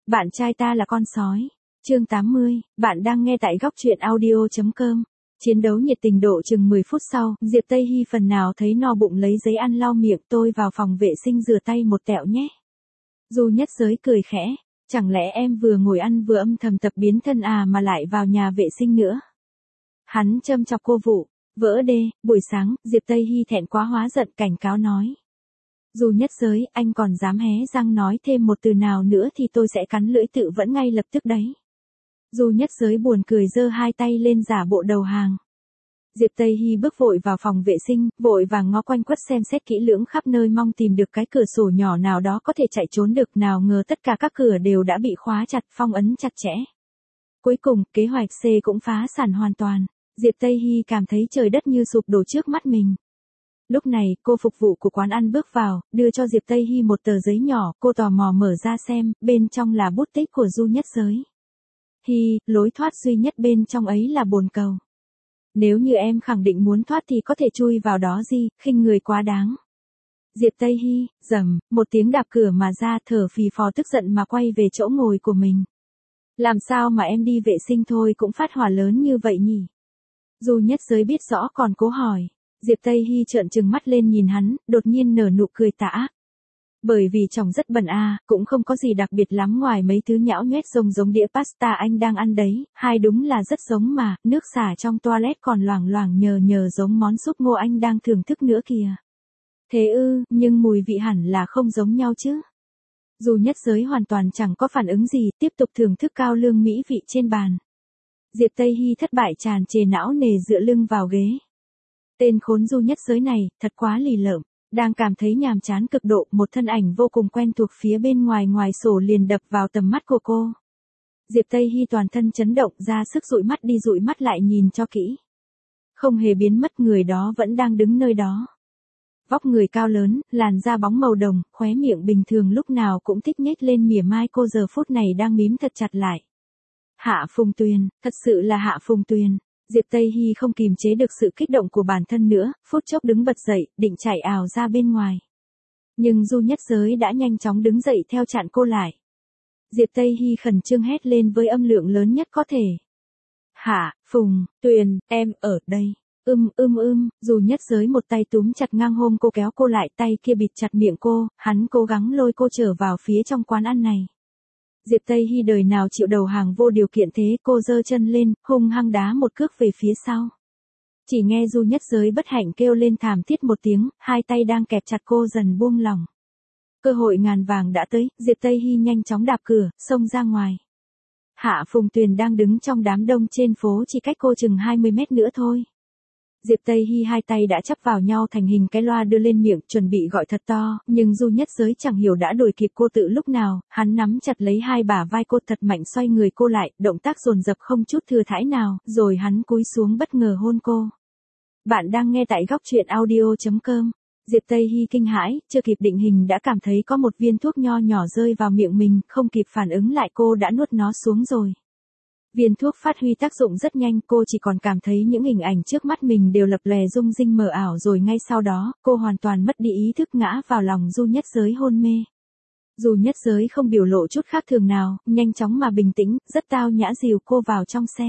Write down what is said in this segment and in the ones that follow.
Bạn trai ta là con sói. Chương 80, bạn đang nghe tại góc truyện audio.com. Chiến đấu nhiệt tình độ chừng 10 phút sau, Diệp Tây Hy phần nào thấy no bụng lấy giấy ăn lau miệng, tôi vào phòng vệ sinh rửa tay một tẹo nhé. Du Nhất Giới cười khẽ, chẳng lẽ em vừa ngồi ăn vừa âm thầm tập biến thân à mà lại vào nhà vệ sinh nữa. Hắn châm chọc cô vụ, vỡ đê, buổi sáng, Diệp Tây Hy thẹn quá hóa giận cảnh cáo nói. Du Nhất Giới, anh còn dám hé răng nói thêm một từ nào nữa thì tôi sẽ cắn lưỡi tự vẫn ngay lập tức đấy. Du Nhất Giới buồn cười giơ hai tay lên giả bộ đầu hàng. Diệp Tây Hy bước vội vào phòng vệ sinh, vội vàng ngó quanh quất xem xét kỹ lưỡng khắp nơi mong tìm được cái cửa sổ nhỏ nào đó có thể chạy trốn được, nào ngờ tất cả các cửa đều đã bị khóa chặt, phong ấn chặt chẽ. Cuối cùng, kế hoạch C cũng phá sản hoàn toàn. Diệp Tây Hy cảm thấy trời đất như sụp đổ trước mắt mình. Lúc này, cô phục vụ của quán ăn bước vào, đưa cho Diệp Tây Hy một tờ giấy nhỏ, cô tò mò mở ra xem, bên trong là bút tích của Du Nhất Giới. Hi, lối thoát duy nhất bên trong ấy là bồn cầu. Nếu như em khẳng định muốn thoát thì có thể chui vào đó gì, khinh người quá đáng. Diệp Tây Hy, rầm, một tiếng đạp cửa mà ra, thở phì phò tức giận mà quay về chỗ ngồi của mình. Làm sao mà em đi vệ sinh thôi cũng phát hỏa lớn như vậy nhỉ? Du Nhất Giới biết rõ còn cố hỏi. Diệp Tây Hy trợn trừng mắt lên nhìn hắn, đột nhiên nở nụ cười tà ác. Bởi vì chồng rất bẩn à, cũng không có gì đặc biệt lắm ngoài mấy thứ nhão nhoét giống đĩa pasta anh đang ăn đấy, hai đúng là rất giống mà, nước xả trong toilet còn loảng loảng nhờ giống món súp ngô anh đang thưởng thức nữa kìa. Thế ư, nhưng mùi vị hẳn là không giống nhau chứ. Du Nhất Giới hoàn toàn chẳng có phản ứng gì, tiếp tục thưởng thức cao lương mỹ vị trên bàn. Diệp Tây Hy thất bại tràn trề não nề dựa lưng vào ghế. Tên khốn Du Nhất Giới này, thật quá lì lợm. Đang cảm thấy nhàm chán cực độ, một thân ảnh vô cùng quen thuộc phía bên ngoài sổ liền đập vào tầm mắt của cô. Diệp Tây Hy toàn thân chấn động, ra sức dụi mắt lại nhìn cho kỹ. Không hề biến mất, người đó vẫn đang đứng nơi đó. Vóc người cao lớn, làn da bóng màu đồng, khóe miệng bình thường lúc nào cũng thích nhếch lên mỉa mai, cô giờ phút này đang mím thật chặt lại. Hạ Phùng Tuyền, thật sự là Hạ Phùng Tuyền. Diệp Tây Hy không kìm chế được sự kích động của bản thân nữa, phút chốc đứng bật dậy, định chạy ào ra bên ngoài. Nhưng Du Nhất Giới đã nhanh chóng đứng dậy theo chặn cô lại. Diệp Tây Hy khẩn trương hét lên với âm lượng lớn nhất có thể. Hạ, Phùng, Tuyền, em ở đây. Du Nhất Giới một tay túm chặt ngang hông cô kéo cô lại, tay kia bịt chặt miệng cô, hắn cố gắng lôi cô trở vào phía trong quán ăn này. Diệp Tây Hy đời nào chịu đầu hàng vô điều kiện thế, cô giơ chân lên, hung hăng đá một cước về phía sau. Chỉ nghe Du Nhất Giới bất hạnh kêu lên thảm thiết một tiếng, hai tay đang kẹp chặt cô dần buông lỏng. Cơ hội ngàn vàng đã tới, Diệp Tây Hy nhanh chóng đạp cửa, xông ra ngoài. Hạ Phùng Tuyền đang đứng trong đám đông trên phố chỉ cách cô chừng 20 mét nữa thôi. Diệp Tây Hy hai tay đã chắp vào nhau thành hình cái loa đưa lên miệng, chuẩn bị gọi thật to, nhưng Du Nhất Giới chẳng hiểu đã đuổi kịp cô từ lúc nào, hắn nắm chặt lấy hai bả vai cô thật mạnh, xoay người cô lại, động tác dồn dập không chút thừa thãi nào, rồi hắn cúi xuống bất ngờ hôn cô. Bạn đang nghe tại góc truyện audio.com. Diệp Tây Hy kinh hãi, chưa kịp định hình đã cảm thấy có một viên thuốc nho nhỏ rơi vào miệng mình, không kịp phản ứng lại cô đã nuốt nó xuống rồi. Viên thuốc phát huy tác dụng rất nhanh, cô chỉ còn cảm thấy những hình ảnh trước mắt mình đều lập lòe rung rinh mờ ảo, rồi ngay sau đó, cô hoàn toàn mất đi ý thức ngã vào lòng Du Nhất Giới hôn mê. Du Nhất Giới không biểu lộ chút khác thường nào, nhanh chóng mà bình tĩnh, rất tao nhã dìu cô vào trong xe.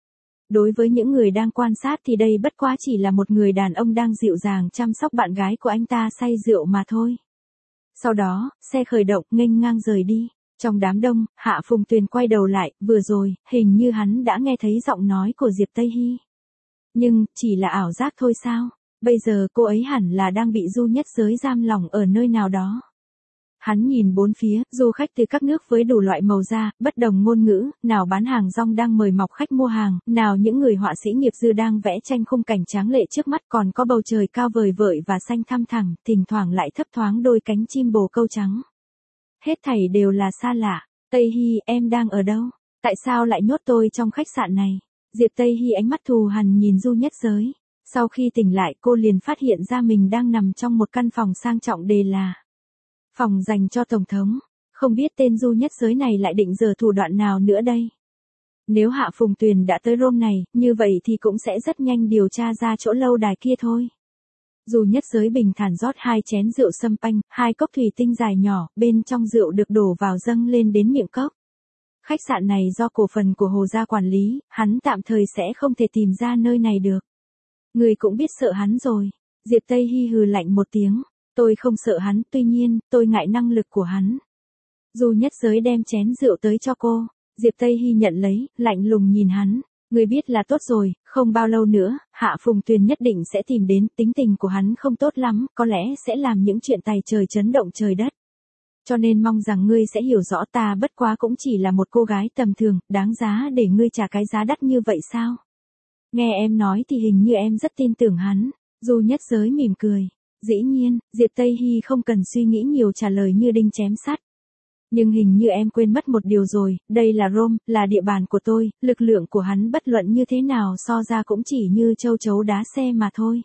Đối với những người đang quan sát thì đây bất quá chỉ là một người đàn ông đang dịu dàng chăm sóc bạn gái của anh ta say rượu mà thôi. Sau đó, xe khởi động, nghênh ngang rời đi. Trong đám đông, Hạ Phùng Tuyền quay đầu lại, vừa rồi, hình như hắn đã nghe thấy giọng nói của Diệp Tây Hy. Nhưng, chỉ là ảo giác thôi sao? Bây giờ cô ấy hẳn là đang bị Du Nhất Giới giam lỏng ở nơi nào đó. Hắn nhìn bốn phía, du khách từ các nước với đủ loại màu da, bất đồng ngôn ngữ, nào bán hàng rong đang mời mọc khách mua hàng, nào những người họa sĩ nghiệp dư đang vẽ tranh khung cảnh tráng lệ trước mắt, còn có bầu trời cao vời vợi và xanh thăm thẳm, thỉnh thoảng lại thấp thoáng đôi cánh chim bồ câu trắng. Hết thảy đều là xa lạ. Tây Hy, em đang ở đâu? Tại sao lại nhốt tôi trong khách sạn này? Diệp Tây Hy ánh mắt thù hằn nhìn Du Nhất Giới. Sau khi tỉnh lại cô liền phát hiện ra mình đang nằm trong một căn phòng sang trọng đề là phòng dành cho Tổng thống. Không biết tên Du Nhất Giới này lại định giở thủ đoạn nào nữa đây? Nếu Hạ Phùng Tuyền đã tới room này, như vậy thì cũng sẽ rất nhanh điều tra ra chỗ lâu đài kia thôi. Du Nhất Giới bình thản rót 2 chén rượu sâm panh, 2 cốc thủy tinh dài nhỏ, bên trong rượu được đổ vào dâng lên đến miệng cốc. Khách sạn này do cổ phần của Hồ gia quản lý, hắn tạm thời sẽ không thể tìm ra nơi này được. Người cũng biết sợ hắn rồi. Diệp Tây Hy hừ lạnh một tiếng. Tôi không sợ hắn, tuy nhiên, tôi ngại năng lực của hắn. Du Nhất Giới đem chén rượu tới cho cô. Diệp Tây Hy nhận lấy, lạnh lùng nhìn hắn. Người biết là tốt rồi, không bao lâu nữa, Hạ Phùng Tuyền nhất định sẽ tìm đến, tính tình của hắn không tốt lắm, có lẽ sẽ làm những chuyện tài trời chấn động trời đất. Cho nên mong rằng ngươi sẽ hiểu rõ ta bất quá cũng chỉ là một cô gái tầm thường, đáng giá để ngươi trả cái giá đắt như vậy sao? Nghe em nói thì hình như em rất tin tưởng hắn. Du Nhất Giới mỉm cười. Dĩ nhiên, Diệp Tây Hy không cần suy nghĩ nhiều trả lời như đinh chém sắt. Nhưng hình như em quên mất một điều rồi, đây là Rome, là địa bàn của tôi, lực lượng của hắn bất luận như thế nào so ra cũng chỉ như châu chấu đá xe mà thôi.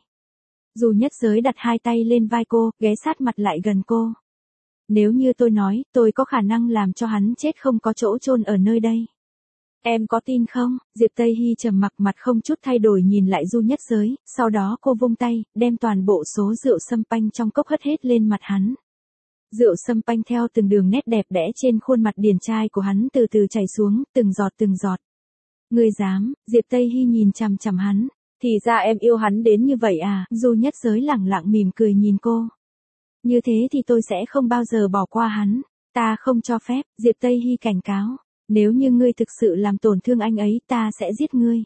Du Nhất Giới đặt hai tay lên vai cô, ghé sát mặt lại gần cô. Nếu như tôi nói, tôi có khả năng làm cho hắn chết không có chỗ chôn ở nơi đây. Em có tin không? Diệp Tây Hy trầm mặc, mặt không chút thay đổi nhìn lại Du Nhất Giới, sau đó cô vung tay, đem toàn bộ số rượu sâm panh trong cốc hất hết lên mặt hắn. Rượu sâm panh theo từng đường nét đẹp đẽ trên khuôn mặt điển trai của hắn từ từ chảy xuống, từng giọt từng giọt. Ngươi dám? Diệp Tây Hy nhìn chằm chằm hắn. Thì ra em yêu hắn đến như vậy à? Du Nhất Giới lẳng lặng mỉm cười nhìn cô. Như thế thì tôi sẽ không bao giờ bỏ qua hắn. Ta không cho phép. Diệp Tây Hy cảnh cáo. Nếu như ngươi thực sự làm tổn thương anh ấy, ta sẽ giết ngươi.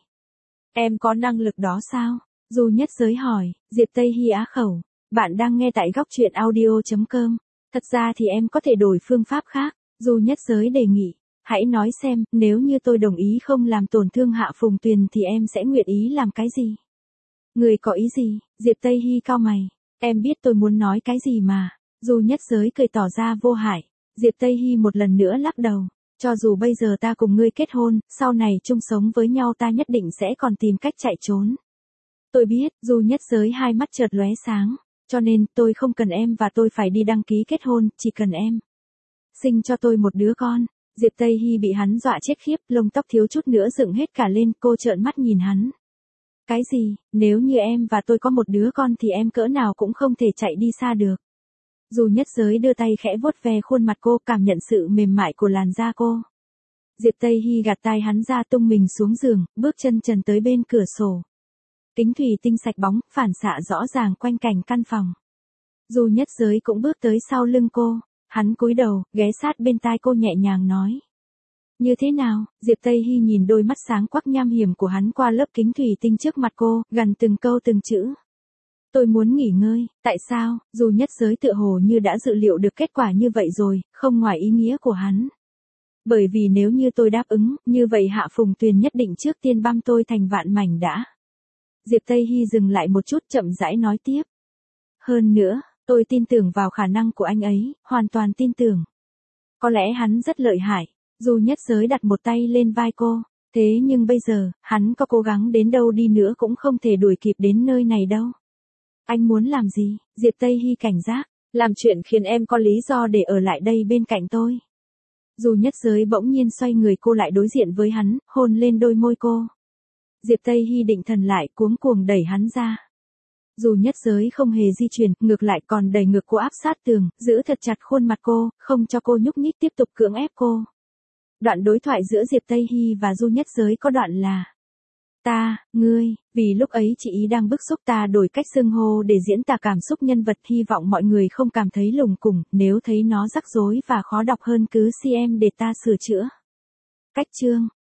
Em có năng lực đó sao? Du Nhất Giới hỏi. Diệp Tây Hy á khẩu. Bạn đang nghe tại góc truyện audio.com. Thật ra thì em có thể đổi phương pháp khác. Du Nhất Giới đề nghị. Hãy nói xem, nếu như tôi đồng ý không làm tổn thương Hạ Phùng Tuyền thì em sẽ nguyện ý làm cái gì? Người có ý gì? Diệp Tây Hy cau mày. Em biết tôi muốn nói cái gì mà. Du Nhất Giới cười tỏ ra vô hại. Diệp Tây Hy một lần nữa lắc đầu. Cho dù bây giờ ta cùng ngươi kết hôn, sau này chung sống với nhau ta nhất định sẽ còn tìm cách chạy trốn. Tôi biết, Du Nhất Giới hai mắt chợt lóe sáng. Cho nên, tôi không cần em và tôi phải đi đăng ký kết hôn, chỉ cần em sinh cho tôi một đứa con. Diệp Tây Hy bị hắn dọa chết khiếp, lông tóc thiếu chút nữa dựng hết cả lên, cô trợn mắt nhìn hắn. Cái gì? Nếu như em và tôi có một đứa con thì em cỡ nào cũng không thể chạy đi xa được. Du Nhất Giới đưa tay khẽ vuốt ve khuôn mặt cô, cảm nhận sự mềm mại của làn da cô. Diệp Tây Hy gạt tay hắn ra, tung mình xuống giường, bước chân trần tới bên cửa sổ. Kính thủy tinh sạch bóng, phản xạ rõ ràng quanh cảnh căn phòng. Du Nhất Giới cũng bước tới sau lưng cô. Hắn cúi đầu, ghé sát bên tai cô nhẹ nhàng nói. Như thế nào? Diệp Tây Hy nhìn đôi mắt sáng quắc nham hiểm của hắn qua lớp kính thủy tinh trước mặt cô, gần từng câu từng chữ. Tôi muốn nghỉ ngơi. Tại sao? Du Nhất Giới tựa hồ như đã dự liệu được kết quả như vậy rồi, không ngoài ý nghĩa của hắn. Bởi vì nếu như tôi đáp ứng, như vậy Hạ Phùng Tuyền nhất định trước tiên băm tôi thành vạn mảnh đã. Diệp Tây Hy dừng lại một chút, chậm rãi nói tiếp. Hơn nữa, tôi tin tưởng vào khả năng của anh ấy, hoàn toàn tin tưởng. Có lẽ hắn rất lợi hại. Du Nhất Giới đặt một tay lên vai cô. Thế nhưng bây giờ, hắn có cố gắng đến đâu đi nữa cũng không thể đuổi kịp đến nơi này đâu. Anh muốn làm gì? Diệp Tây Hy cảnh giác. Làm chuyện khiến em có lý do để ở lại đây bên cạnh tôi. Du Nhất Giới bỗng nhiên xoay người cô lại đối diện với hắn, hôn lên đôi môi cô. Diệp Tây Hy định thần lại, cuống cuồng đẩy hắn ra. Du Nhất Giới không hề di chuyển, ngược lại còn đẩy ngược cô áp sát tường, giữ thật chặt khuôn mặt cô, không cho cô nhúc nhích, tiếp tục cưỡng ép cô. Đoạn đối thoại giữa Diệp Tây Hy và Du Nhất Giới có đoạn là: ta, ngươi, vì lúc ấy chị ý đang bức xúc, ta đổi cách xưng hô để diễn tả cảm xúc nhân vật, hy vọng mọi người không cảm thấy lùng củng, nếu thấy nó rắc rối và khó đọc hơn cứ CM để ta sửa chữa. Cách chương.